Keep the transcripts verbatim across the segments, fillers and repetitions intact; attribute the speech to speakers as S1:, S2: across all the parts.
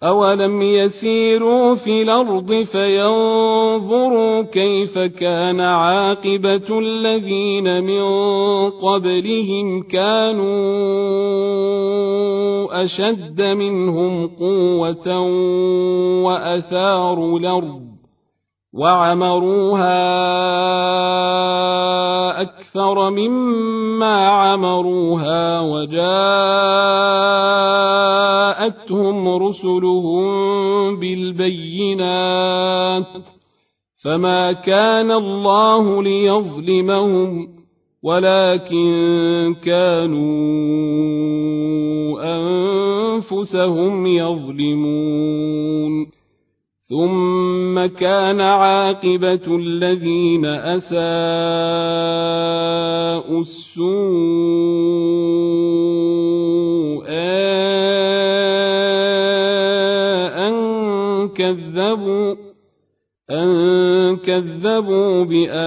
S1: أولم يسيروا في الأرض فينظروا كيف كان عاقبة الذين من قبلهم كانوا أشد منهم قوة وأثاروا الأرض وعمروها أكثر مما عمروها وجاءتهم رسلهم بالبينات فما كان الله ليظلمهم ولكن كانوا أنفسهم يظلمون ثم كان عاقبة الذين أساءوا السوء أن كذبوا أن كذبوا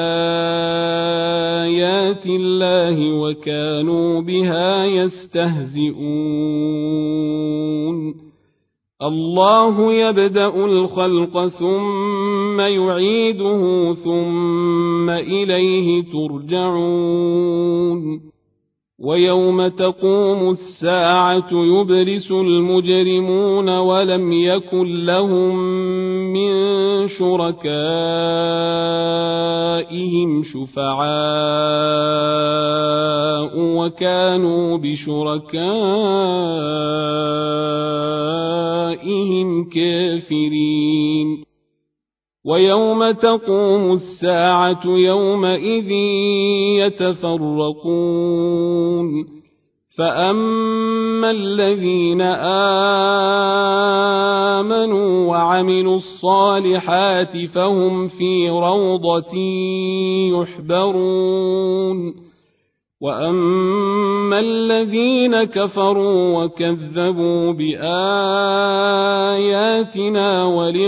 S1: بآيات الله وكانوا بها يستهزئون الله يبدأ الخلق ثم يعيده ثم إليه ترجعون ويوم تقوم الساعة يبلس المجرمون ولم يكن لهم من شركائهم شفعاء وكانوا بشركائهم كافرين ويوم تقوم الساعة يومئذ يتفرقون فأما الذين آمنوا وعملوا الصالحات فهم في روضة يحبرون وأما الذين كفروا وكذبوا بآياتنا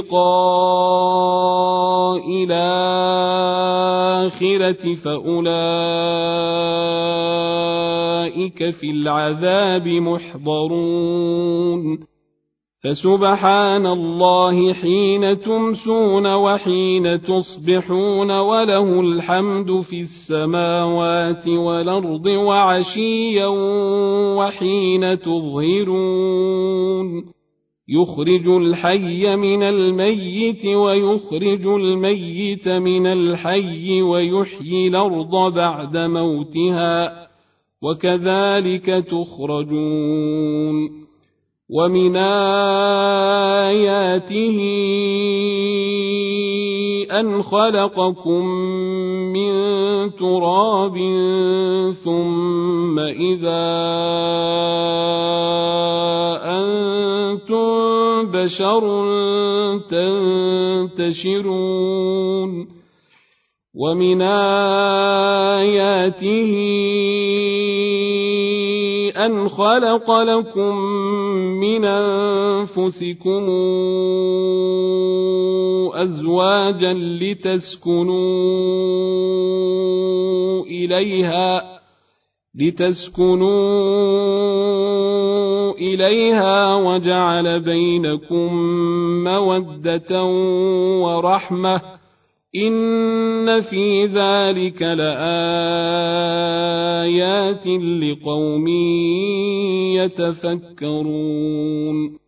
S1: ولقاء الآخرة فأولئك في العذاب محضرون فسبحان الله حين تمسون وحين تصبحون وله الحمد في السماوات والأرض وعشيا وحين تظهرون يخرج الحي من الميت ويخرج الميت من الحي ويحيي الأرض بعد موتها وكذلك تخرجون ومن آياته أن خلقكم من تراب ثم إذا أنتم بشر تنتشرون ومن آياته أن خلق لكم من أنفسكم أزواجا لتسكنوا إليها لتسكنوا إليها وجعل بينكم مودة ورحمة إن في ذلك لآيات لقوم يتفكرون